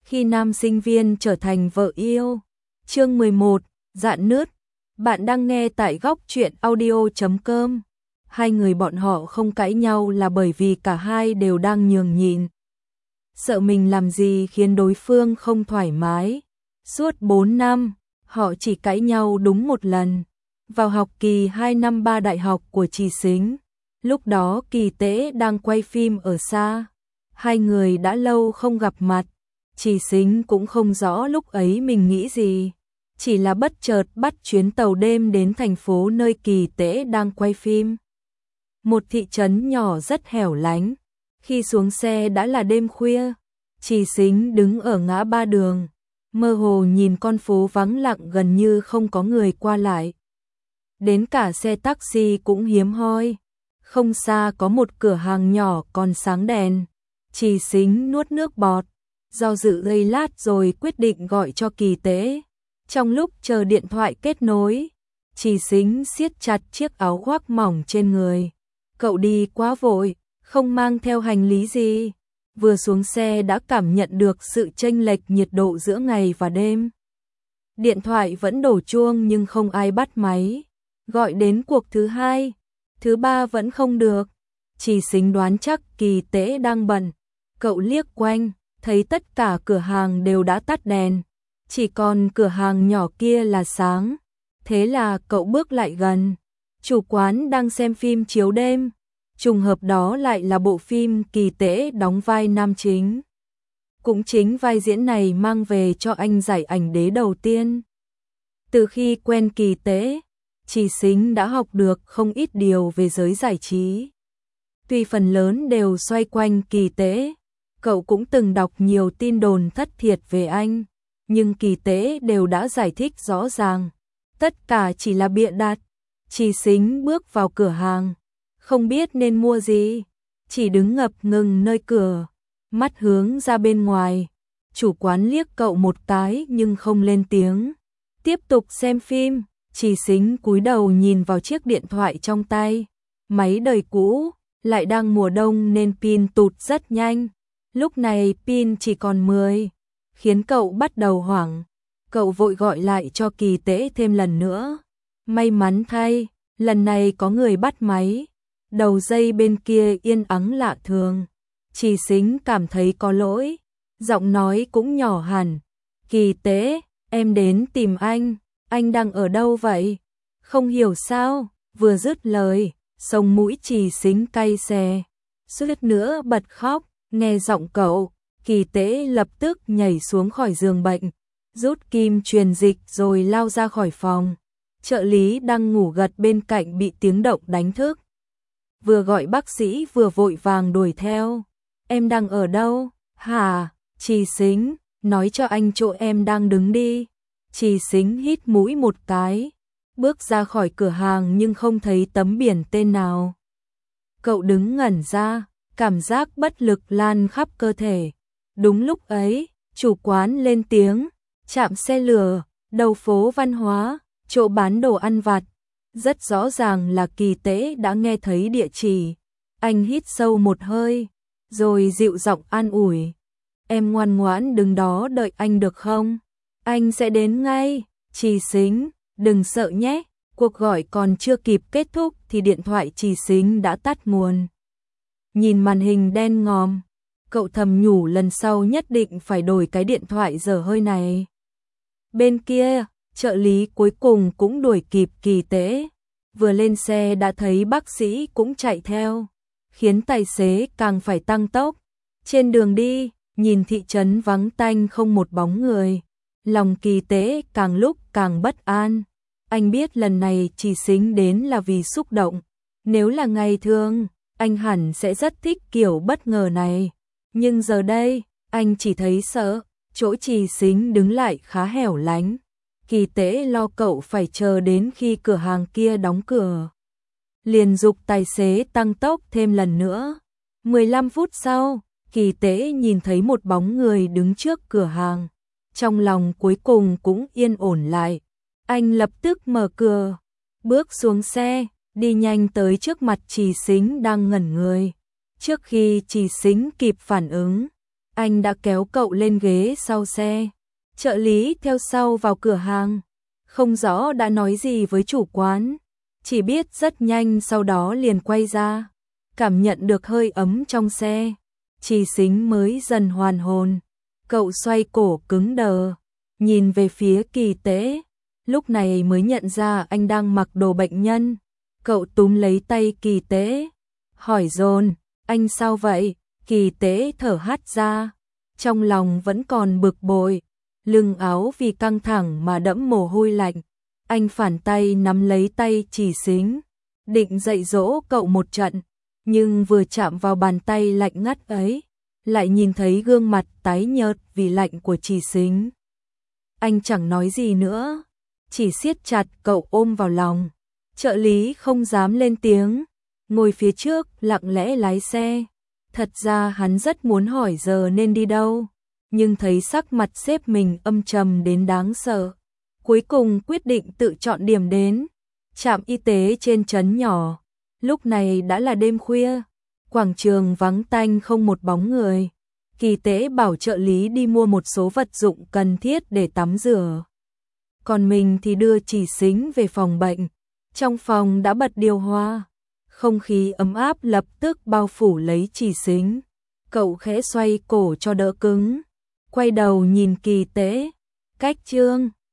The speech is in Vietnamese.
khi nam sinh viên trở thành vợ yêu. Chương 11, Dạn nứt. Bạn đang nghe tại góc truyện audio.com. Hai người bọn họ không cãi nhau là bởi vì cả hai đều đang nhường nhịn. Sợ mình làm gì khiến đối phương không thoải mái. Suốt 4 năm, họ chỉ cãi nhau đúng một lần. Vào học kỳ 2 năm 3 đại học của Trì Xính. Lúc đó Kỳ Tế đang quay phim ở xa. Hai người đã lâu không gặp mặt. Trì Xính cũng không rõ lúc ấy mình nghĩ gì. Chỉ là bất chợt bắt chuyến tàu đêm đến thành phố nơi Kỳ Tế đang quay phim. Một thị trấn nhỏ rất hẻo lánh. Khi xuống xe đã là đêm khuya. Trì Xính đứng ở ngã ba đường, mơ hồ nhìn con phố vắng lặng gần như không có người qua lại. Đến cả xe taxi cũng hiếm hoi. Không xa có một cửa hàng nhỏ còn sáng đèn. Trì Xính nuốt nước bọt, do dự giây lát rồi quyết định gọi cho Kỳ Tế. Trong lúc chờ điện thoại kết nối, Trì Xính siết chặt chiếc áo khoác mỏng trên người. Cậu đi quá vội, không mang theo hành lý gì. Vừa xuống xe đã cảm nhận được sự chênh lệch nhiệt độ giữa ngày và đêm. Điện thoại vẫn đổ chuông nhưng không ai bắt máy. Gọi đến cuộc thứ hai, thứ ba vẫn không được. Trì Xính đoán chắc Kỳ Tế đang bận. Cậu liếc quanh, thấy tất cả cửa hàng đều đã tắt đèn. Chỉ còn cửa hàng nhỏ kia là sáng. Thế là cậu bước lại gần. Chủ quán đang xem phim chiếu đêm. Trùng hợp đó lại là bộ phim Kỳ Tế đóng vai nam chính. Cũng chính vai diễn này mang về cho anh giải ảnh đế đầu tiên. Từ khi quen Kỳ Tế, Trì Xính đã học được không ít điều về giới giải trí. Tuy phần lớn đều xoay quanh Kỳ Tế, cậu cũng từng đọc nhiều tin đồn thất thiệt về anh, nhưng Kỳ Tế đều đã giải thích rõ ràng. Tất cả chỉ là bịa đặt. Trì Xính bước vào cửa hàng, không biết nên mua gì, chỉ đứng ngập ngừng nơi cửa, mắt hướng ra bên ngoài. Chủ quán liếc cậu một cái nhưng không lên tiếng, tiếp tục xem phim. Trì Xính cúi đầu nhìn vào chiếc điện thoại trong tay, máy đời cũ, lại đang mùa đông nên pin tụt rất nhanh. Lúc này pin chỉ còn 10, khiến cậu bắt đầu hoảng. Cậu vội gọi lại cho Kỳ Tế thêm lần nữa. May mắn thay, lần này có người bắt máy. Đầu dây bên kia yên ắng lạ thường. Trì Xính cảm thấy có lỗi, giọng nói cũng nhỏ hẳn. Kỳ Tế, em đến tìm anh đang ở đâu vậy? Không hiểu sao, vừa dứt lời, sống mũi Trì Xính cay xè. Suýt nữa bật khóc, nghe giọng cậu, Kỳ Tế lập tức nhảy xuống khỏi giường bệnh, rút kim truyền dịch rồi lao ra khỏi phòng. Trợ lý đang ngủ gật bên cạnh bị tiếng động đánh thức. Vừa gọi bác sĩ vừa vội vàng đuổi theo. Em đang ở đâu? Hả? Trì Xính, nói cho anh chỗ em đang đứng đi. Trì Xính hít mũi một cái, bước ra khỏi cửa hàng nhưng không thấy tấm biển tên nào. Cậu đứng ngẩn ra, cảm giác bất lực lan khắp cơ thể. Đúng lúc ấy, chủ quán lên tiếng, trạm xe lửa, đầu phố văn hóa, chỗ bán đồ ăn vặt. Rất rõ ràng là Kỳ Tế đã nghe thấy địa chỉ. Anh hít sâu một hơi, rồi dịu giọng an ủi. Em ngoan ngoãn đứng đó đợi anh được không? Anh sẽ đến ngay. Trì Xính, đừng sợ nhé. Cuộc gọi còn chưa kịp kết thúc thì điện thoại Trì Xính đã tắt nguồn. Nhìn màn hình đen ngòm, cậu thầm nhủ lần sau nhất định phải đổi cái điện thoại dở hơi này. Bên kia, trợ lý cuối cùng cũng đuổi kịp Kỳ Tế. Vừa lên xe đã thấy bác sĩ cũng chạy theo, khiến tài xế càng phải tăng tốc. Trên đường đi, nhìn thị trấn vắng tanh không một bóng người, lòng Kỳ Tế càng lúc càng bất an. Anh biết lần này Trì Xính đến là vì xúc động. Nếu là ngày thường, anh hẳn sẽ rất thích kiểu bất ngờ này. Nhưng giờ đây, anh chỉ thấy sợ. Chỗ Trì Xính đứng lại khá hẻo lánh. Kỳ Tế lo cậu phải chờ đến khi cửa hàng kia đóng cửa. Liền giục tài xế tăng tốc thêm lần nữa. 15 phút sau, Kỳ Tế nhìn thấy một bóng người đứng trước cửa hàng. Trong lòng cuối cùng cũng yên ổn lại. Anh lập tức mở cửa, bước xuống xe, đi nhanh tới trước mặt Trì Xính đang ngẩn người. Trước khi Trì Xính kịp phản ứng, Anh đã kéo cậu lên ghế sau xe. Trợ lý theo sau vào cửa hàng. Không rõ đã nói gì với chủ quán. Chỉ biết rất nhanh sau đó liền quay ra. Cảm nhận được hơi ấm trong xe. Trì Xính mới dần hoàn hồn. Cậu xoay cổ cứng đờ. Nhìn về phía Kỳ Tế. Lúc này mới nhận ra anh đang mặc đồ bệnh nhân. Cậu túm lấy tay Kỳ Tế. Hỏi dồn, anh sao vậy? Kỳ Tế thở hắt ra. Trong lòng vẫn còn bực bội. Lưng áo vì căng thẳng mà đẫm mồ hôi lạnh. Anh phản tay nắm lấy tay Trì Xính. Định dạy dỗ cậu một trận. Nhưng vừa chạm vào bàn tay lạnh ngắt ấy. Lại nhìn thấy gương mặt tái nhợt vì lạnh của Trì Xính. Anh chẳng nói gì nữa. Chỉ siết chặt cậu ôm vào lòng. Trợ lý không dám lên tiếng. Ngồi phía trước lặng lẽ lái xe. Thật ra hắn rất muốn hỏi giờ nên đi đâu. Nhưng thấy sắc mặt sếp mình âm trầm đến đáng sợ. Cuối cùng quyết định tự chọn điểm đến. Trạm y tế trên trấn nhỏ. Lúc này đã là đêm khuya. Quảng trường vắng tanh không một bóng người. Kỳ Tế bảo trợ lý đi mua một số vật dụng cần thiết để tắm rửa. Còn mình thì đưa Trì Xính về phòng bệnh. Trong phòng đã bật điều hòa. Không khí ấm áp lập tức bao phủ lấy Trì Xính. Cậu khẽ xoay cổ cho đỡ cứng. Quay đầu nhìn Kỳ Tế. Cách Trương.